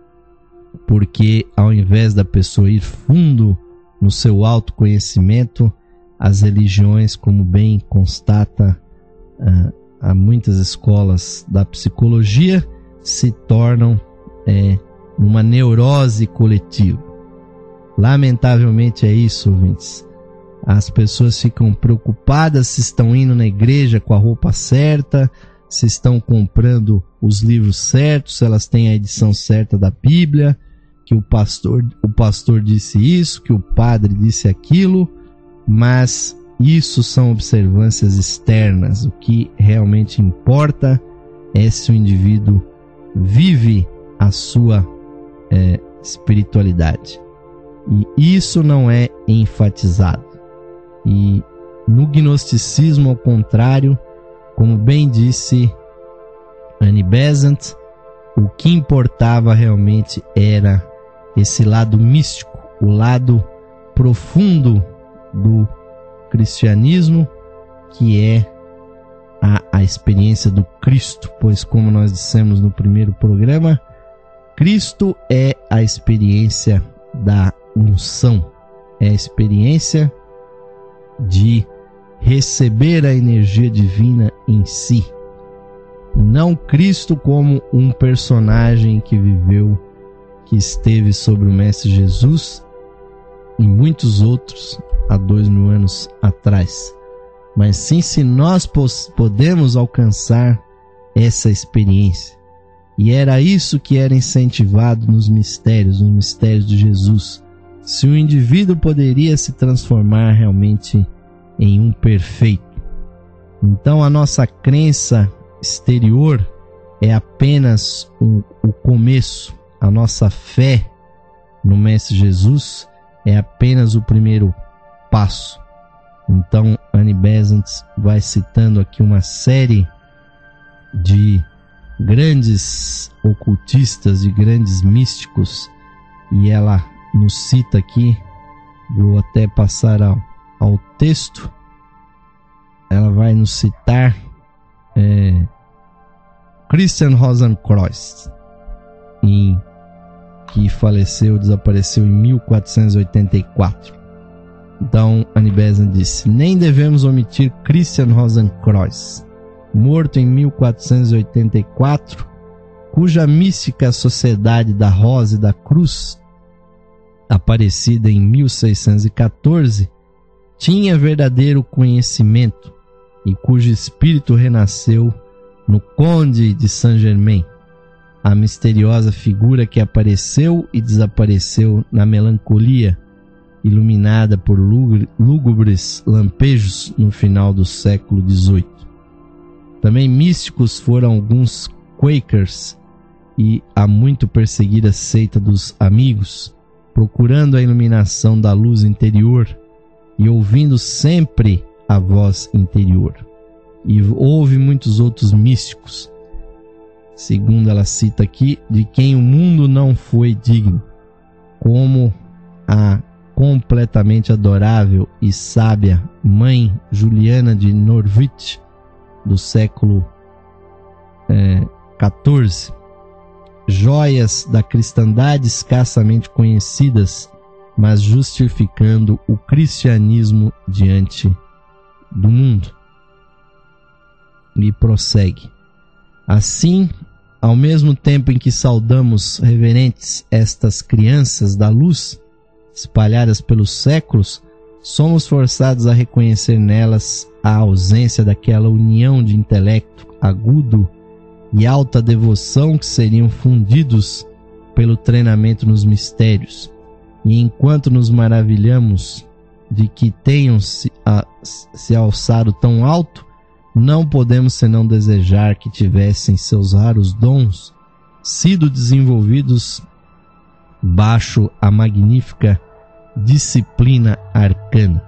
porque ao invés da pessoa ir fundo no seu autoconhecimento, as religiões, como bem constata a muitas escolas da psicologia, se tornam uma neurose coletiva. Lamentavelmente é isso, ouvintes. As pessoas ficam preocupadas se estão indo na igreja com a roupa certa, se estão comprando os livros certos, se elas têm a edição certa da Bíblia, que o pastor disse isso, que o padre disse aquilo, mas isso são observâncias externas. O que realmente importa é se o indivíduo vive a sua espiritualidade. E isso não é enfatizado. E no gnosticismo, ao contrário, como bem disse Annie Besant, o que importava realmente era esse lado místico, o lado profundo do cristianismo, que é a experiência do Cristo, pois, como nós dissemos no primeiro programa, Cristo é a experiência da unção, é a experiência de receber a energia divina em si, não Cristo como um personagem que viveu, que esteve sobre o Mestre Jesus e muitos outros há 2000 anos atrás, mas sim se nós podemos alcançar essa experiência. E era isso que era incentivado nos mistérios de Jesus. Se o indivíduo poderia se transformar realmente em um perfeito. Então a nossa crença exterior é apenas o começo. A nossa fé no Mestre Jesus é apenas o primeiro passo. Então Annie Besant vai citando aqui uma série de grandes ocultistas, de grandes místicos, e ela nos cita aqui, vou até passar ao texto, ela vai nos citar Christian Rosenkreuz, que desapareceu em 1484. Então Annie Besant disse: nem devemos omitir Christian Rosenkreuz, morto em 1484, cuja mística Sociedade da Rosa e da Cruz, aparecida em 1614, tinha verdadeiro conhecimento e cujo espírito renasceu no Conde de Saint-Germain, a misteriosa figura que apareceu e desapareceu na melancolia, iluminada por lúgubres lampejos no final do século XVIII. Também místicos foram alguns Quakers e a muito perseguida seita dos Amigos, procurando a iluminação da luz interior e ouvindo sempre a voz interior. E houve muitos outros místicos, segundo ela cita aqui, de quem o mundo não foi digno, como a completamente adorável e sábia Mãe Juliana de Norwich, do século XIV. Joias da cristandade escassamente conhecidas, mas justificando o cristianismo diante do mundo. E prossegue: assim, ao mesmo tempo em que saudamos reverentes estas crianças da luz, espalhadas pelos séculos, somos forçados a reconhecer nelas a ausência daquela união de intelecto agudo e alta devoção que seriam fundidos pelo treinamento nos mistérios. E enquanto nos maravilhamos de que tenham se alçado tão alto, não podemos senão desejar que tivessem seus raros dons sido desenvolvidos baixo a magnífica disciplina arcana.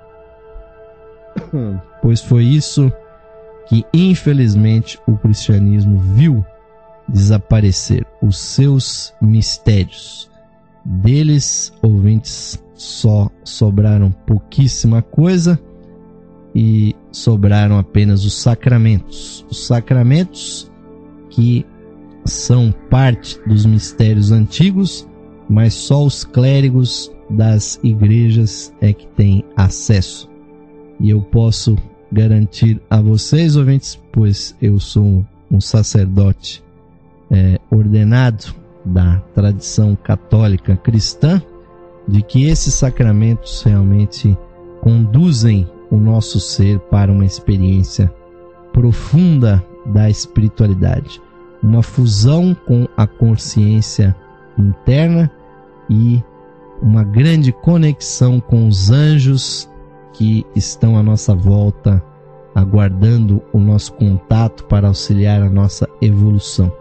Pois foi isso que, infelizmente, o cristianismo viu desaparecer, os seus mistérios. Deles, ouvintes, só sobraram pouquíssima coisa e sobraram apenas os sacramentos. Os sacramentos que são parte dos mistérios antigos, mas só os clérigos das igrejas é que têm acesso. E eu posso garantir a vocês, ouvintes, pois eu sou um sacerdote ordenado da tradição católica cristã, de que esses sacramentos realmente conduzem o nosso ser para uma experiência profunda da espiritualidade, uma fusão com a consciência interna e uma grande conexão com os anjos que estão à nossa volta, aguardando o nosso contato para auxiliar a nossa evolução.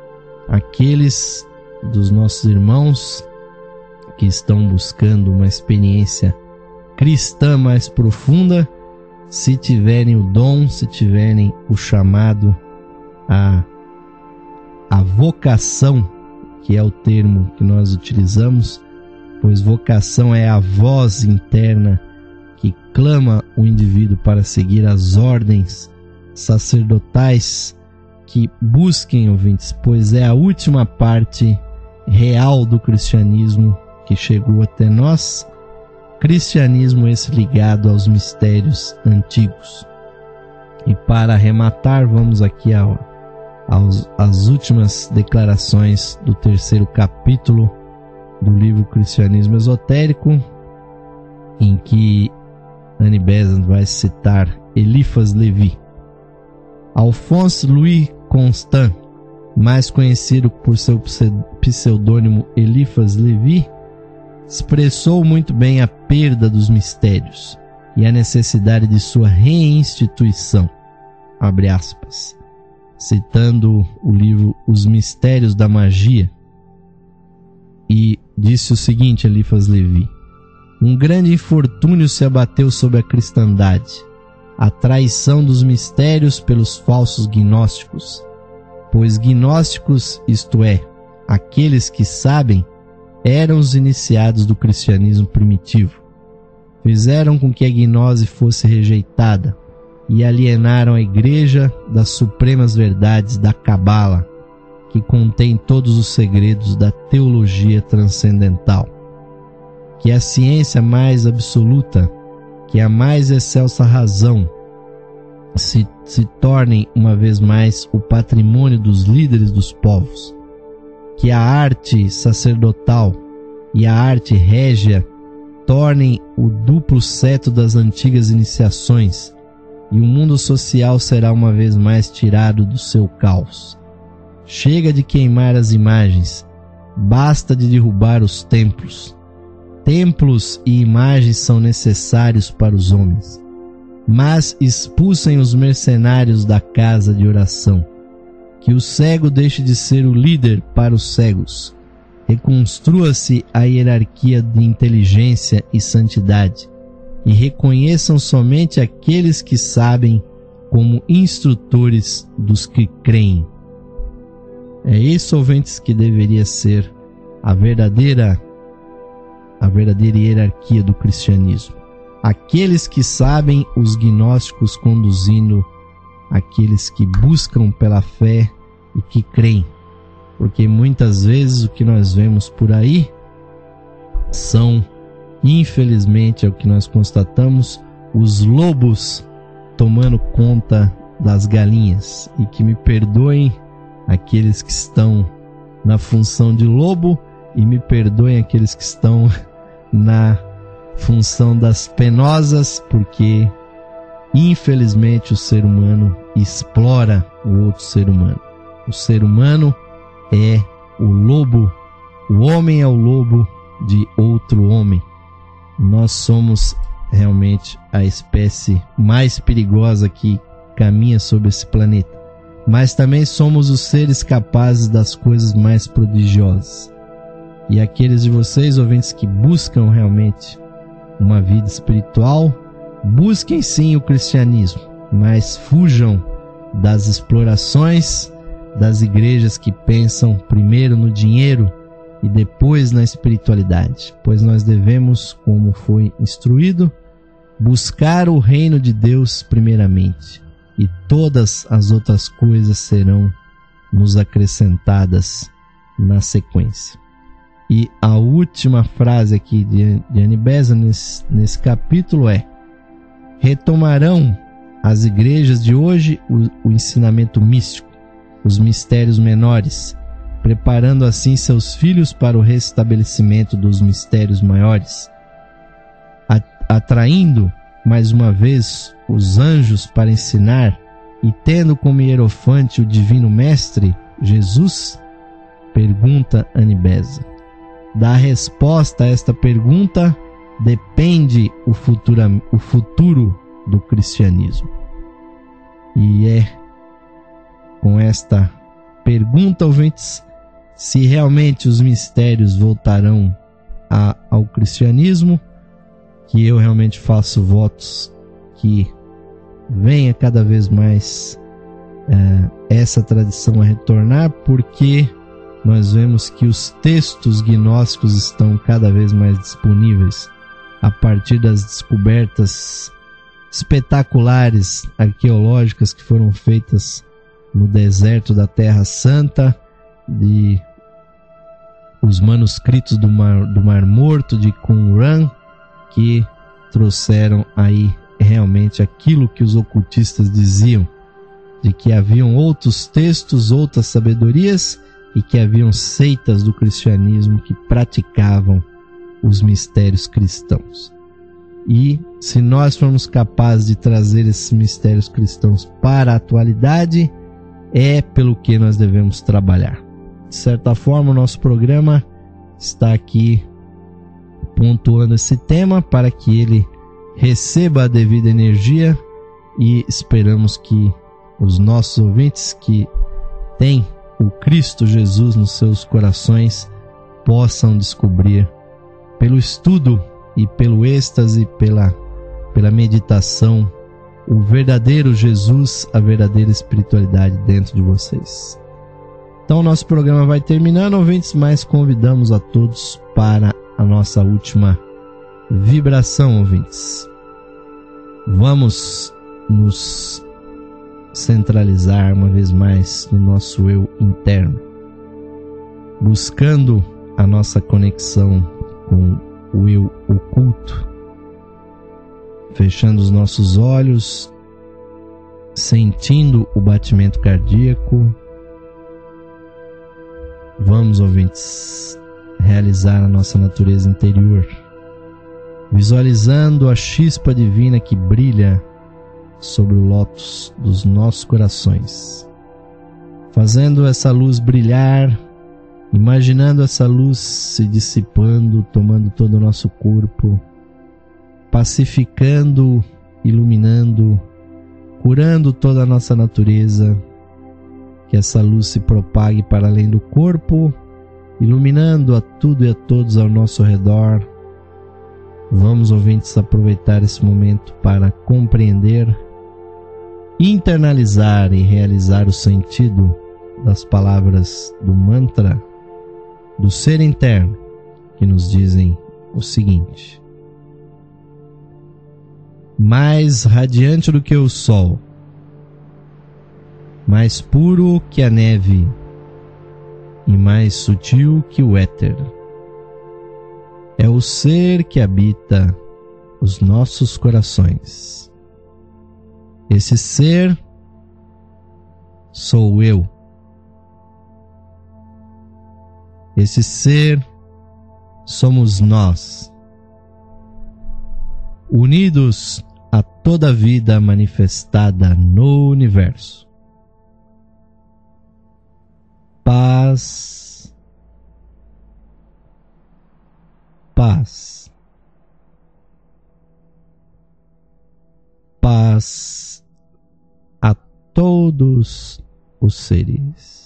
Aqueles dos nossos irmãos que estão buscando uma experiência cristã mais profunda, se tiverem o dom, se tiverem o chamado, a vocação, que é o termo que nós utilizamos, pois vocação é a voz interna que clama o indivíduo para seguir as ordens sacerdotais, que busquem, ouvintes, pois é a última parte real do cristianismo que chegou até nós, cristianismo esse ligado aos mistérios antigos. E para arrematar, vamos aqui às últimas declarações do 3º capítulo do livro Cristianismo Esotérico, em que Annie Besant vai citar Eliphas Levi. Alphonse Louis Constant, mais conhecido por seu pseudônimo Eliphas Levi, expressou muito bem a perda dos mistérios e a necessidade de sua reinstituição, abre aspas, citando o livro Os Mistérios da Magia, e disse o seguinte, Eliphas Levi: um grande infortúnio se abateu sobre a cristandade, a traição dos mistérios pelos falsos gnósticos, pois gnósticos, isto é, aqueles que sabem, eram os iniciados do cristianismo primitivo. Fizeram com que a gnose fosse rejeitada e alienaram a igreja das supremas verdades da Cabala, que contém todos os segredos da teologia transcendental. Que a ciência mais absoluta, que a mais excelsa razão, se tornem uma vez mais o patrimônio dos líderes dos povos. Que a arte sacerdotal e a arte régia tornem o duplo cetro das antigas iniciações, e o mundo social será uma vez mais tirado do seu caos. Chega de queimar as imagens, basta de derrubar os templos. Templos e imagens são necessários para os homens, mas expulsem os mercenários da casa de oração. Que o cego deixe de ser o líder para os cegos. Reconstrua-se a hierarquia de inteligência e santidade, e reconheçam somente aqueles que sabem como instrutores dos que creem. É isso, ouvintes, que deveria ser a verdadeira hierarquia do cristianismo. Aqueles que sabem, os gnósticos conduzindo aqueles que buscam pela fé e que creem, porque muitas vezes o que nós vemos por aí são, infelizmente, é o que nós constatamos, os lobos tomando conta das galinhas. E que me perdoem aqueles que estão na função de lobo e me perdoem aqueles que estão na função das penosas, porque infelizmente o ser humano explora o outro ser humano. O ser humano é o lobo, o homem é o lobo de outro homem. Nós somos realmente a espécie mais perigosa que caminha sobre esse planeta, mas também somos os seres capazes das coisas mais prodigiosas. E aqueles de vocês, ouvintes, que buscam realmente uma vida espiritual, busquem sim o cristianismo, mas fujam das explorações das igrejas que pensam primeiro no dinheiro e depois na espiritualidade, pois nós devemos, como foi instruído, buscar o reino de Deus primeiramente, e todas as outras coisas serão nos acrescentadas na sequência. E a última frase aqui de Annie Besant nesse capítulo é: retomarão as igrejas de hoje o ensinamento místico, os mistérios menores, preparando assim seus filhos para o restabelecimento dos mistérios maiores, atraindo mais uma vez os anjos para ensinar e tendo como hierofante o divino mestre Jesus? Pergunta Annie Besant. Da resposta a esta pergunta depende o futuro do cristianismo. E é com esta pergunta, ouvintes, se realmente os mistérios voltarão ao cristianismo, que eu realmente faço votos que venha cada vez mais essa tradição a retornar, porque nós vemos que os textos gnósticos estão cada vez mais disponíveis a partir das descobertas espetaculares arqueológicas que foram feitas no deserto da Terra Santa, de os manuscritos do Mar Morto de Qumran, que trouxeram aí realmente aquilo que os ocultistas diziam, de que haviam outros textos, outras sabedorias, e que haviam seitas do cristianismo que praticavam os mistérios cristãos. E se nós formos capazes de trazer esses mistérios cristãos para a atualidade, é pelo que nós devemos trabalhar. De certa forma, o nosso programa está aqui pontuando esse tema para que ele receba a devida energia, e esperamos que os nossos ouvintes que têm o Cristo Jesus nos seus corações possam descobrir pelo estudo e pelo êxtase, pela meditação, o verdadeiro Jesus, a verdadeira espiritualidade dentro de vocês. Então o nosso programa vai terminando, ouvintes, mas convidamos a todos para a nossa última vibração, ouvintes. Vamos nos centralizar uma vez mais no nosso eu interno, buscando a nossa conexão com o eu oculto, fechando os nossos olhos, sentindo o batimento cardíaco. Vamos, ouvintes, realizar a nossa natureza interior, visualizando a chispa divina que brilha sobre o lótus dos nossos corações, fazendo essa luz brilhar, imaginando essa luz se dissipando, tomando todo o nosso corpo, pacificando, iluminando, curando toda a nossa natureza, que essa luz se propague para além do corpo, iluminando a tudo e a todos ao nosso redor. Vamos, ouvintes, aproveitar esse momento para compreender, internalizar e realizar o sentido das palavras do mantra do ser interno, que nos dizem o seguinte: mais radiante do que o sol, mais puro que a neve e mais sutil que o éter, é o ser que habita os nossos corações. Esse ser sou eu. Esse ser somos nós. unidos a toda a vida manifestada no universo. Paz, paz, paz a todos os seres.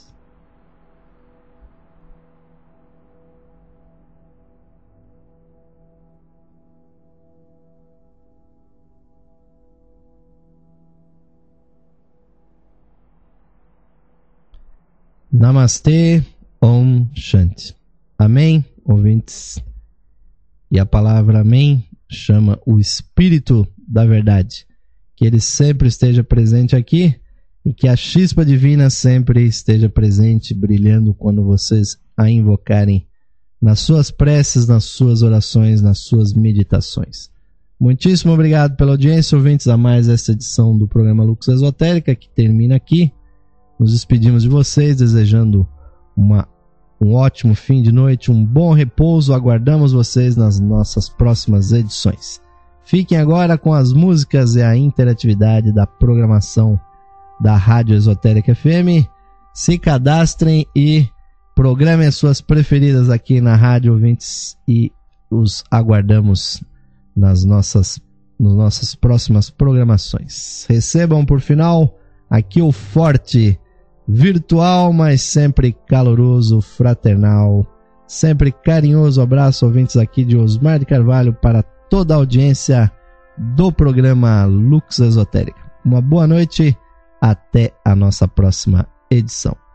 Namastê, Om Shanti. Amém, ouvintes? E a palavra amém chama o Espírito da Verdade. Que ele sempre esteja presente aqui e que a chispa divina sempre esteja presente, brilhando quando vocês a invocarem nas suas preces, nas suas orações, nas suas meditações. Muitíssimo obrigado pela audiência, ouvintes, a mais esta edição do programa Lux Esotérica, que termina aqui. Nos despedimos de vocês, desejando um ótimo fim de noite, um bom repouso. Aguardamos vocês nas nossas próximas edições. Fiquem agora com as músicas e a interatividade da programação da Rádio Esotérica FM. Se cadastrem e programem as suas preferidas aqui na rádio, ouvintes, e os aguardamos nas nossas próximas programações. Recebam por final aqui o forte, virtual, mas sempre caloroso, fraternal, sempre carinhoso abraço, ouvintes, aqui de Osmar de Carvalho para toda a audiência do programa Lux Esotérica. Uma boa noite, até a nossa próxima edição.